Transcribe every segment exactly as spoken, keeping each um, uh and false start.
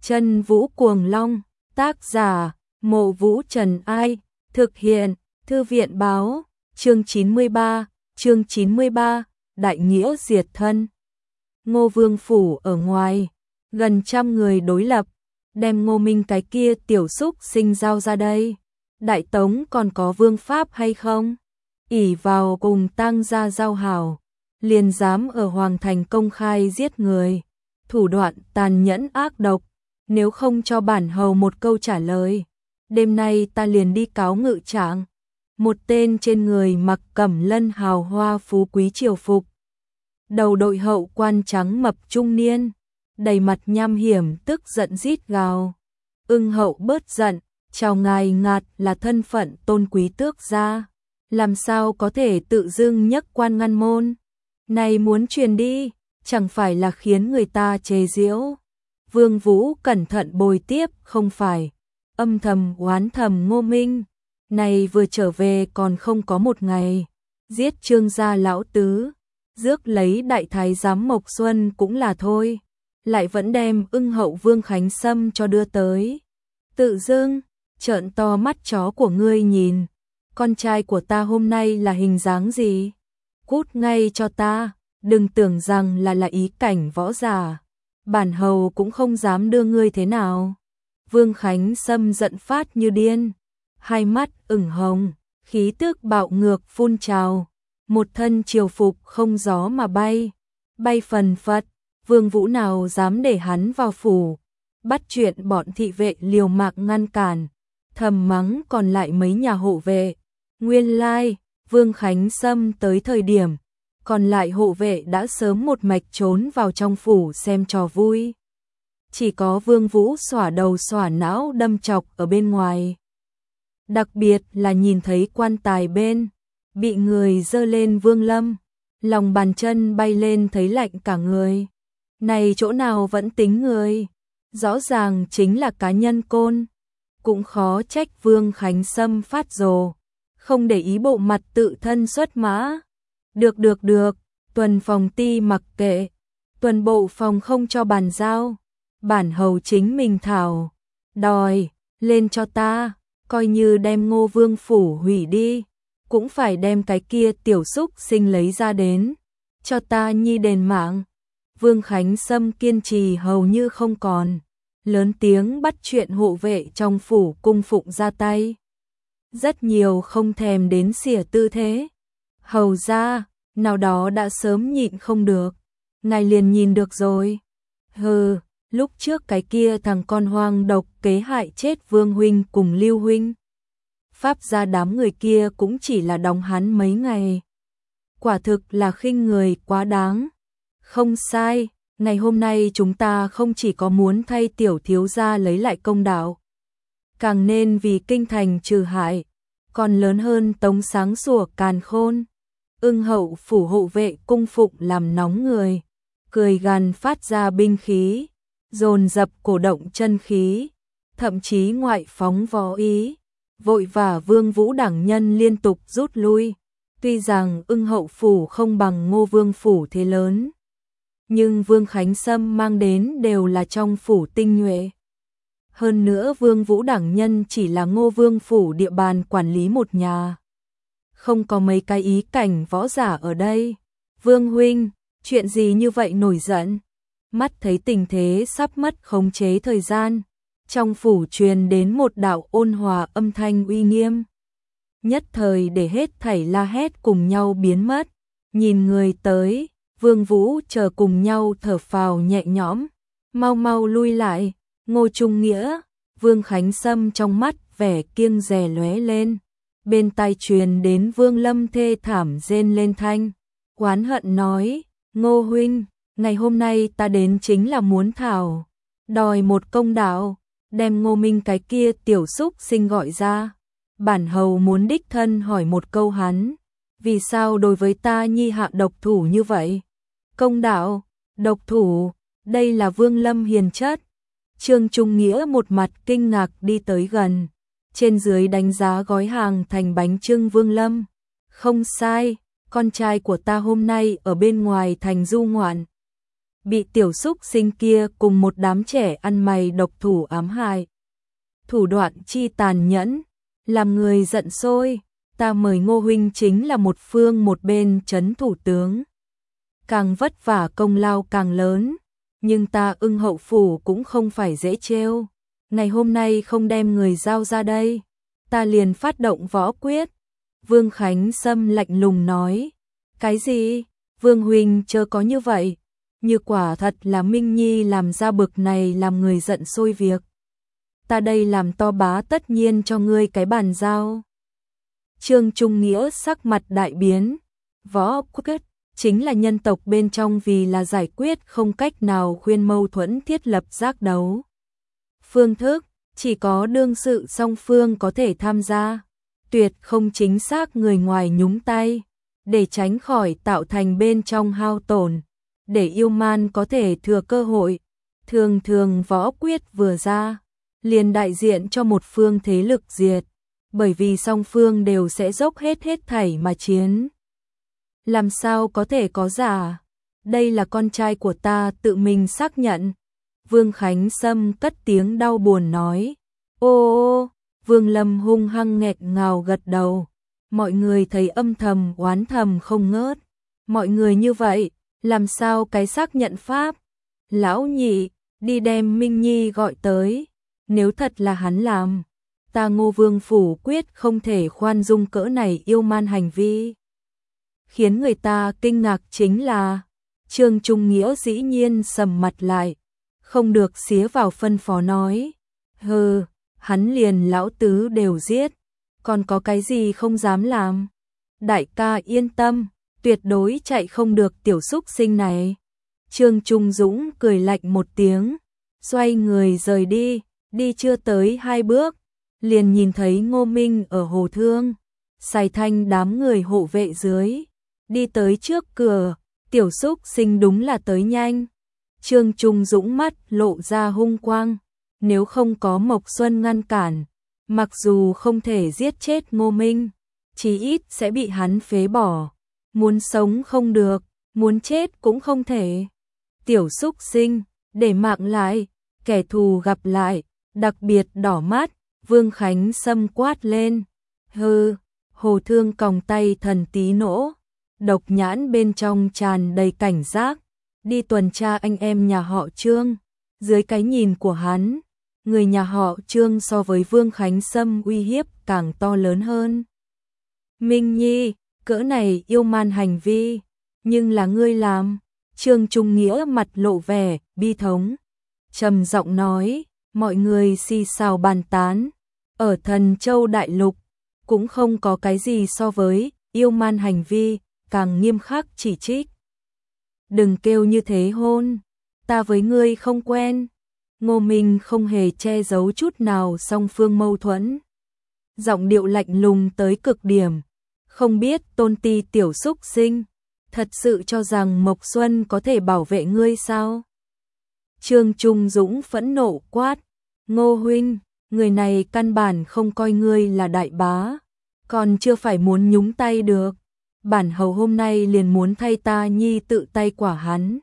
Chân Vũ Cuồng Long, tác giả, Mộ Vũ Trần Ai, thực hiện, Thư viện Báo, chương chín mươi ba, chương chín mươi ba, Đại Nghĩa Diệt Thân. Ngô Vương phủ ở ngoài, gần trăm người đối lập, đem Ngô Minh cái kia tiểu xúc sinh giao ra đây. Đại Tống còn có vương pháp hay không? Ỷ vào cùng Tang gia giao hảo, liền dám ở Hoàng thành công khai giết người, thủ đoạn tàn nhẫn ác độc, nếu không cho bản hầu một câu trả lời, đêm nay ta liền đi cáo ngự trạng. Một tên trên người mặc cẩm lân hào hoa phú quý triều phục, đầu đội hậu quan trắng mập trung niên, đầy mặt nham hiểm tức giận rít gào. Ưng hậu bớt giận, chào ngài ngạt là thân phận tôn quý tước gia, làm sao có thể tự dưng nhấc quan ngăn môn, này muốn truyền đi, chẳng phải là khiến người ta chế giễu. Vương Vũ cẩn thận bồi tiếp, không phải, âm thầm oán thầm Ngô Minh, này vừa trở về còn không có một ngày, giết Trương gia lão tứ, rước lấy đại thái giám Mộc Xuân cũng là thôi, lại vẫn đem Ưng hậu Vương Khánh Sâm cho đưa tới. Tự dưng, trợn to mắt chó của ngươi nhìn, con trai của ta hôm nay là hình dáng gì? Cút ngay cho ta, đừng tưởng rằng là là ý cảnh võ giả, bản hầu cũng không dám đưa ngươi thế nào. Vương Khánh Sâm giận phát như điên, hai mắt ửng hồng, khí tức bạo ngược phun trào, một thân triều phục không gió mà bay, bay phần phật. Vương Vũ nào dám để hắn vào phủ, bắt chuyện bọn thị vệ liều mạng ngăn cản, thầm mắng còn lại mấy nhà hộ vệ. Nguyên lai, Vương Khánh Sâm tới thời điểm, còn lại hộ vệ đã sớm một mạch trốn vào trong phủ xem trò vui. Chỉ có Vương Vũ xỏa đầu xỏa não đâm chọc ở bên ngoài. Đặc biệt là nhìn thấy quan tài bên, bị người dơ lên Vương Lâm, lòng bàn chân bay lên thấy lạnh cả người. Này chỗ nào vẫn tính người, rõ ràng chính là cá nhân côn. Cũng khó trách Vương Khánh Sâm phát rồ, không để ý bộ mặt tự thân xuất mã. Được được được, tuần phòng ti mặc kệ, tuần bộ phòng không cho bàn giao, bản hầu chính mình thảo, đòi, lên cho ta, coi như đem Ngô Vương phủ hủy đi, cũng phải đem cái kia tiểu xúc sinh lấy ra đến, cho ta nhi đền mạng. Vương Khánh Sâm kiên trì hầu như không còn, lớn tiếng bắt chuyện hộ vệ trong phủ cung phụng ra tay. Rất nhiều không thèm đến xỉa tư thế. Hầu ra, nào đó đã sớm nhịn không được, ngài liền nhìn được rồi. Hừ, lúc trước cái kia thằng con hoang độc kế hại chết Vương huynh cùng Lưu huynh. Pháp gia đám người kia cũng chỉ là đóng hắn mấy ngày. Quả thực là khinh người quá đáng. Không sai, ngày hôm nay chúng ta không chỉ có muốn thay tiểu thiếu gia lấy lại công đạo, càng nên vì kinh thành trừ hại, còn lớn hơn tống sáng sủa càn khôn. Ưng hậu phủ hộ vệ cung phụng làm nóng người, cười gằn phát ra binh khí, dồn dập cổ động chân khí, thậm chí ngoại phóng võ ý, vội vã Vương Vũ đẳng nhân liên tục rút lui. Tuy rằng Ưng hậu phủ không bằng Ngô Vương phủ thế lớn, nhưng Vương Khánh Sâm mang đến đều là trong phủ tinh nhuệ. Hơn nữa Vương Vũ đẳng nhân chỉ là Ngô Vương phủ địa bàn quản lý một nhà, không có mấy cái ý cảnh võ giả ở đây. Vương huynh, chuyện gì như vậy nổi giận? Mắt thấy tình thế sắp mất khống chế thời gian, trong phủ truyền đến một đạo ôn hòa âm thanh uy nghiêm, nhất thời để hết thảy la hét cùng nhau biến mất. Nhìn người tới, Vương Vũ chờ cùng nhau thở phào nhẹ nhõm, mau mau lui lại. Ngô Trung Nghĩa, Vương Khánh Sâm trong mắt vẻ kiêng dè lóe lên, bên tai truyền đến Vương Lâm thê thảm rên lên thanh, oán hận nói: Ngô huynh, ngày hôm nay ta đến chính là muốn thảo, đòi một công đạo, đem Ngô Minh cái kia tiểu xúc sinh gọi ra. Bản hầu muốn đích thân hỏi một câu hắn, vì sao đối với ta nhi hạ độc thủ như vậy? Công đạo, độc thủ, đây là Vương Lâm hiền chất. Trương Trung Nghĩa một mặt kinh ngạc đi tới gần, trên dưới đánh giá gói hàng thành bánh chưng Vương Lâm. Không sai, con trai của ta hôm nay ở bên ngoài thành du ngoạn, bị tiểu xúc sinh kia cùng một đám trẻ ăn mày độc thủ ám hại. Thủ đoạn chi tàn nhẫn, làm người giận sôi, ta mời Ngô huynh chính là một phương một bên trấn thủ tướng. Càng vất vả công lao càng lớn, nhưng ta Ưng Hậu phủ cũng không phải dễ trêu. Ngày hôm nay không đem người giao ra đây, ta liền phát động võ quyết. Vương Khánh Sâm lạnh lùng nói, cái gì? Vương huynh chớ có như vậy, như quả thật là Minh Nhi làm ra bực này làm người giận sôi việc. Ta đây làm to bá tất nhiên cho ngươi cái bàn giao. Trương Trung Nghĩa sắc mặt đại biến, võ quyết chính là nhân tộc bên trong vì là giải quyết không cách nào khuyên mâu thuẫn thiết lập giác đấu. Phương thức, chỉ có đương sự song phương có thể tham gia, tuyệt không chính xác người ngoài nhúng tay, để tránh khỏi tạo thành bên trong hao tổn, để yêu man có thể thừa cơ hội. Thường thường võ quyết vừa ra, liền đại diện cho một phương thế lực diệt, bởi vì song phương đều sẽ dốc hết hết thảy mà chiến. Làm sao có thể có giả? Đây là con trai của ta tự mình xác nhận. Vương Khánh Sâm cất tiếng đau buồn nói. Ô ô, Vương Lâm hung hăng nghẹt ngào gật đầu. Mọi người thấy âm thầm oán thầm không ngớt. Mọi người như vậy, làm sao cái xác nhận pháp? Lão nhị, đi đem Minh Nhi gọi tới. Nếu thật là hắn làm, ta Ngô Vương phủ quyết không thể khoan dung cỡ này yêu man hành vi. Khiến người ta kinh ngạc chính là, Trương Trung Nghĩa dĩ nhiên sầm mặt lại, không được xía vào phân phó nói. Hừ, hắn liền lão tứ đều giết, còn có cái gì không dám làm. Đại ca yên tâm, tuyệt đối chạy không được tiểu xúc sinh này. Trương Trung Dũng cười lạnh một tiếng, xoay người rời đi, đi chưa tới hai bước, liền nhìn thấy Ngô Minh ở hồ thương, Sài Thanh đám người hộ vệ dưới, đi tới trước cửa, tiểu xúc sinh đúng là tới nhanh. Trương Trung Dũng mắt lộ ra hung quang, nếu không có Mộc Xuân ngăn cản, mặc dù không thể giết chết Ngô Minh, chí ít sẽ bị hắn phế bỏ, muốn sống không được, muốn chết cũng không thể. Tiểu xúc sinh, để mạng lại, kẻ thù gặp lại, đặc biệt đỏ mắt, Vương Khánh Sâm quát lên. Hừ, hồ thương còng tay thần tí nỗ, độc nhãn bên trong tràn đầy cảnh giác, đi tuần tra anh em nhà họ Trương. Dưới cái nhìn của hắn, người nhà họ Trương so với Vương Khánh Sâm uy hiếp càng to lớn hơn. Minh Nhi, cỡ này yêu man hành vi, nhưng là ngươi làm. Trương Trung Nghĩa mặt lộ vẻ bi thống, trầm giọng nói, mọi người xì xào bàn tán, ở Thần Châu Đại Lục cũng không có cái gì so với yêu man hành vi càng nghiêm khắc chỉ trích. Đừng kêu như thế hôn, ta với ngươi không quen. Ngô Minh không hề che giấu chút nào song phương mâu thuẫn, giọng điệu lạnh lùng tới cực điểm, không biết tôn ti tiểu xúc sinh, thật sự cho rằng Mộc Xuân có thể bảo vệ ngươi sao? Trương Trung Dũng phẫn nộ quát, Ngô huynh, người này căn bản không coi ngươi là đại bá, còn chưa phải muốn nhúng tay được. Bản hầu hôm nay liền muốn thay ta nhi tự tay quả hắn.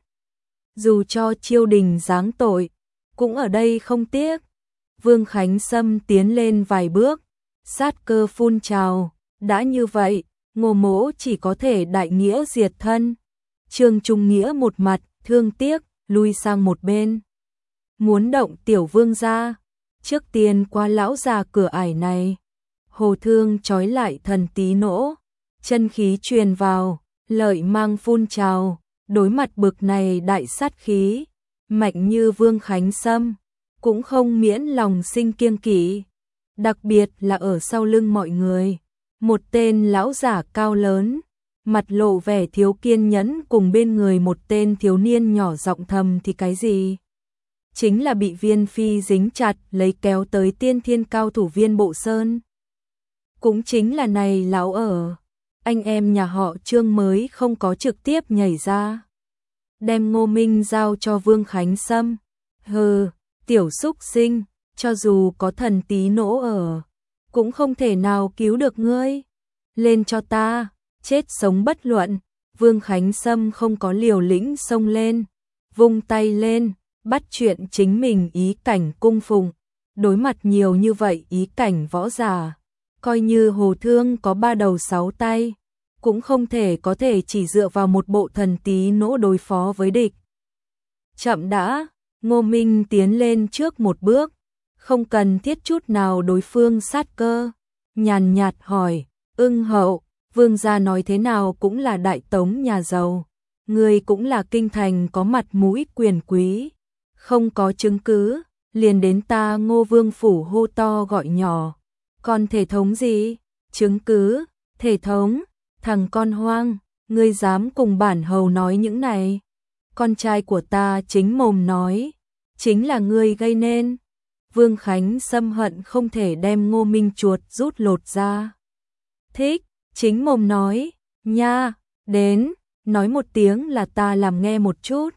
Dù cho triều đình giáng tội, cũng ở đây không tiếc. Vương Khánh Sâm tiến lên vài bước, sát cơ phun trào, đã như vậy, Ngô mỗ chỉ có thể đại nghĩa diệt thân. Trương Trung Nghĩa một mặt thương tiếc, lui sang một bên. Muốn động tiểu vương ra, trước tiên qua lão già cửa ải này. Hồ thương trói lại thần tí nỗ, chân khí truyền vào, lợi mang phun trào, đối mặt bực này đại sát khí, mạnh như Vương Khánh Sâm, cũng không miễn lòng sinh kiêng kỵ. Đặc biệt là ở sau lưng mọi người, một tên lão giả cao lớn, mặt lộ vẻ thiếu kiên nhẫn cùng bên người một tên thiếu niên nhỏ giọng thầm thì cái gì? Chính là bị Viên Phi dính chặt lấy kéo tới tiên thiên cao thủ Viên Bộ Sơn. Cũng chính là này lão ở, anh em nhà họ Trương mới không có trực tiếp nhảy ra. Đem Ngô Minh giao cho Vương Khánh Sâm. Hừ, tiểu xúc sinh, cho dù có thần tí nỗ ở, cũng không thể nào cứu được ngươi. Lên cho ta, chết sống bất luận. Vương Khánh Sâm không có liều lĩnh xông lên. vung tay lên, bắt chuyện chính mình ý cảnh cung phụng. Đối mặt nhiều như vậy ý cảnh võ giả, coi như Hồ Thương có ba đầu sáu tay, cũng không thể có thể chỉ dựa vào một bộ thần tí nỗ đối phó với địch. Chậm đã, Ngô Minh tiến lên trước một bước, không cần thiết chút nào đối phương sát cơ, nhàn nhạt hỏi, Ưng hậu, vương gia nói thế nào cũng là đại tống nhà giàu, người cũng là kinh thành có mặt mũi quyền quý, không có chứng cứ, liền đến ta Ngô Vương phủ hô to gọi nhỏ, còn thể thống gì? Chứng cứ, thể thống, thằng con hoang, ngươi dám cùng bản hầu nói những này? Con trai của ta chính mồm nói, chính là ngươi gây nên. Vương Khánh Sâm hận không thể đem Ngô Minh chuột rút lột ra. Thích, chính mồm nói, nha, đến, nói một tiếng là ta làm nghe một chút.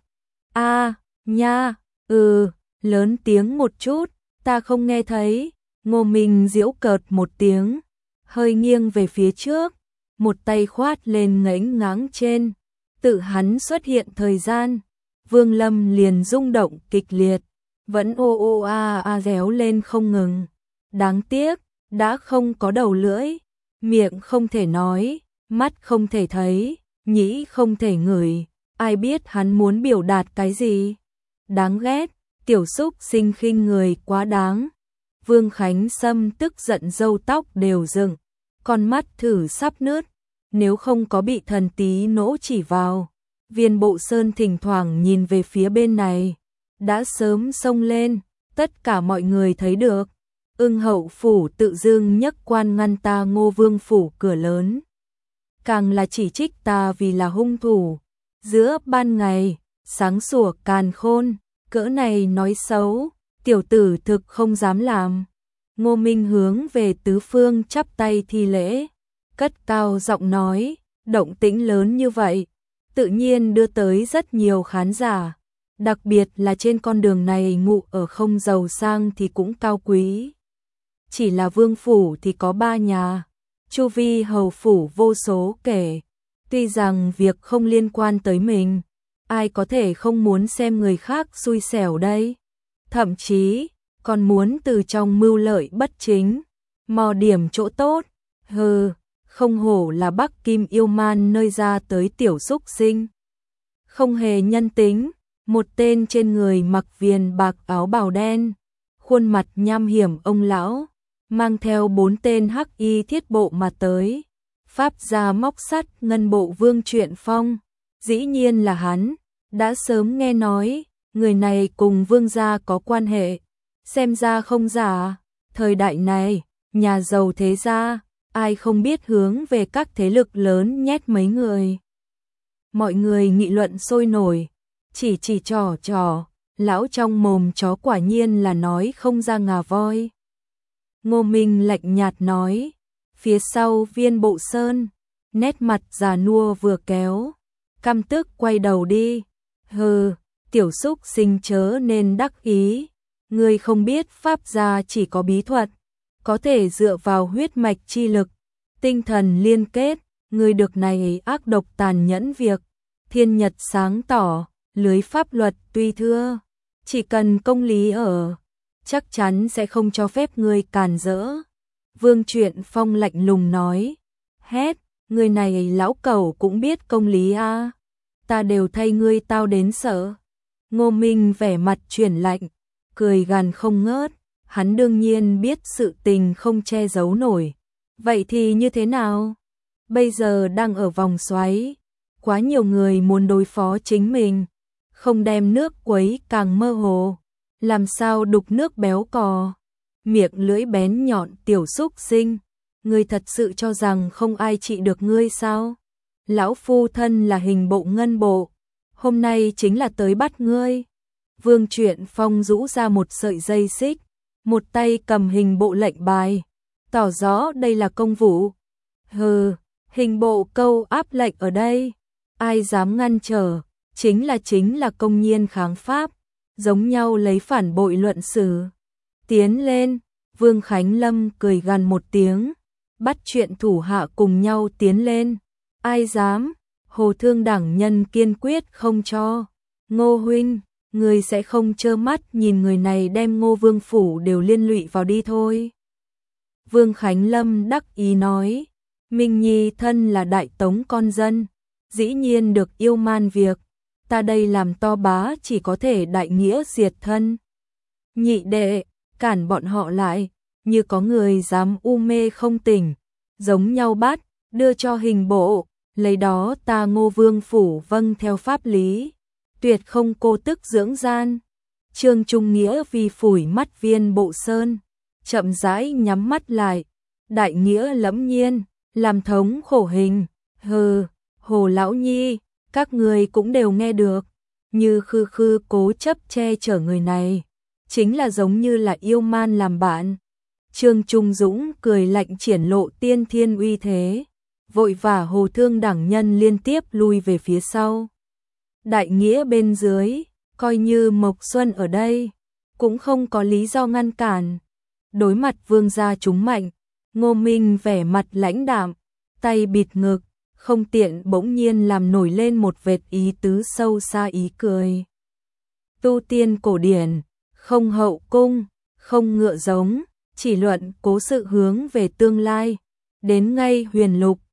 A, nha, ừ, lớn tiếng một chút, ta không nghe thấy. Ngô Minh giễu cợt một tiếng, hơi nghiêng về phía trước, một tay khoát lên ngẫnh ngáng trên, tự hắn xuất hiện thời gian, Vương Lâm liền rung động kịch liệt, vẫn ô ô a a réo lên không ngừng. Đáng tiếc, đã không có đầu lưỡi, miệng không thể nói, mắt không thể thấy, nhĩ không thể ngửi, ai biết hắn muốn biểu đạt cái gì. Đáng ghét, tiểu xúc sinh khinh người quá đáng. Vương Khánh Sâm tức giận râu tóc đều dựng, con mắt thử sắp nứt, nếu không có bị thần tí nỗ chỉ vào. Viên Bộ Sơn thỉnh thoảng nhìn về phía bên này, đã sớm xông lên, tất cả mọi người thấy được. Ưng hậu phủ tự dưng nhấc quan ngăn ta Ngô Vương phủ cửa lớn. Càng là chỉ trích ta vì là hung thủ. Giữa ban ngày, sáng sủa càn khôn, cỡ này nói xấu, tiểu tử thực không dám làm. Ngô Minh hướng về tứ phương chắp tay thi lễ, cất cao giọng nói, động tĩnh lớn như vậy, tự nhiên đưa tới rất nhiều khán giả, đặc biệt là trên con đường này ngụ ở không giàu sang thì cũng cao quý. Chỉ là vương phủ thì có ba nhà, chu vi hầu phủ vô số kể, tuy rằng việc không liên quan tới mình, ai có thể không muốn xem người khác xui xẻo đây, thậm chí còn muốn từ trong mưu lợi bất chính, mò điểm chỗ tốt. Hừ, không hổ là Bắc Kim yêu man nơi ra tới tiểu xúc sinh. Không hề nhân tính, một tên trên người mặc viền bạc áo bào đen, khuôn mặt nham hiểm ông lão, mang theo bốn tên hắc y thiết bộ mà tới. Pháp gia móc sắt ngân bộ Vương Truyện Phong, dĩ nhiên là hắn, đã sớm nghe nói, người này cùng vương gia có quan hệ, xem ra không giả, thời đại này, nhà giàu thế gia, ai không biết hướng về các thế lực lớn nhét mấy người. Mọi người nghị luận sôi nổi, chỉ chỉ trò trò, lão trong mồm chó quả nhiên là nói không ra ngà voi. Ngô Minh lạnh nhạt nói, phía sau Viên Bộ Sơn, nét mặt già nua vừa kéo, căm tức quay đầu đi, hừ, tiểu xúc sinh chớ nên đắc ý, ngươi không biết pháp gia chỉ có bí thuật, có thể dựa vào huyết mạch chi lực, tinh thần liên kết, ngươi được này ác độc tàn nhẫn việc, thiên nhật sáng tỏ, lưới pháp luật tuy thưa, chỉ cần công lý ở, chắc chắn sẽ không cho phép ngươi càn rỡ. Vương Truyện Phong lạnh lùng nói, hét, người này lão cẩu cũng biết công lý a, à? Ta đều thay ngươi tao đến sợ. Ngô Minh vẻ mặt chuyển lạnh, cười gằn không ngớt, hắn đương nhiên biết sự tình không che giấu nổi. Vậy thì như thế nào? Bây giờ đang ở vòng xoáy, quá nhiều người muốn đối phó chính mình, không đem nước quấy càng mơ hồ, làm sao đục nước béo cò. Miệng lưỡi bén nhọn tiểu xúc sinh, ngươi thật sự cho rằng không ai trị được ngươi sao? Lão phu thân là hình bộ ngân bộ, hôm nay chính là tới bắt ngươi. Vương Truyện Phong rũ ra một sợi dây xích, một tay cầm hình bộ lệnh bài, tỏ rõ đây là công vụ. Hừ, hình bộ câu áp lệnh ở đây, ai dám ngăn trở, chính là chính là công nhiên kháng pháp, giống nhau lấy phản bội luận xử. Tiến lên, Vương Khánh Lâm cười gằn một tiếng, bắt chuyện thủ hạ cùng nhau tiến lên. Ai dám? Hồ Thương đẳng nhân kiên quyết không cho. Ngô huynh, người sẽ không trơ mắt nhìn người này đem Ngô Vương phủ đều liên lụy vào đi thôi. Vương Khánh Lâm đắc ý nói, Minh Nhi thân là đại tống con dân, dĩ nhiên được yêu man việc, ta đây làm to bá chỉ có thể đại nghĩa diệt thân. Nhị đệ, cản bọn họ lại, như có người dám u mê không tỉnh, giống nhau bắt, đưa cho hình bộ, lấy đó ta Ngô Vương phủ vâng theo pháp lý, tuyệt không cô tức dưỡng gian. Trương Trung Nghĩa vì phủi mắt Viên Bộ Sơn, chậm rãi nhắm mắt lại, đại nghĩa lẫm nhiên, làm thống khổ hình, hừ, Hồ lão nhi, các người cũng đều nghe được, như khư khư cố chấp che chở người này, chính là giống như là yêu man làm bạn. Trương Trung Dũng cười lạnh triển lộ tiên thiên uy thế, vội vã Hồ Thương đẳng nhân liên tiếp lui về phía sau. Đại nghĩa bên dưới, coi như Mộc Xuân ở đây, cũng không có lý do ngăn cản. Đối mặt vương gia chúng mạnh, Ngô Minh vẻ mặt lãnh đạm, tay bịt ngực, không tiện bỗng nhiên làm nổi lên một vệt ý tứ sâu xa ý cười. Tu tiên cổ điển, không hậu cung, không ngựa giống, chỉ luận cố sự hướng về tương lai, đến ngay huyền lục,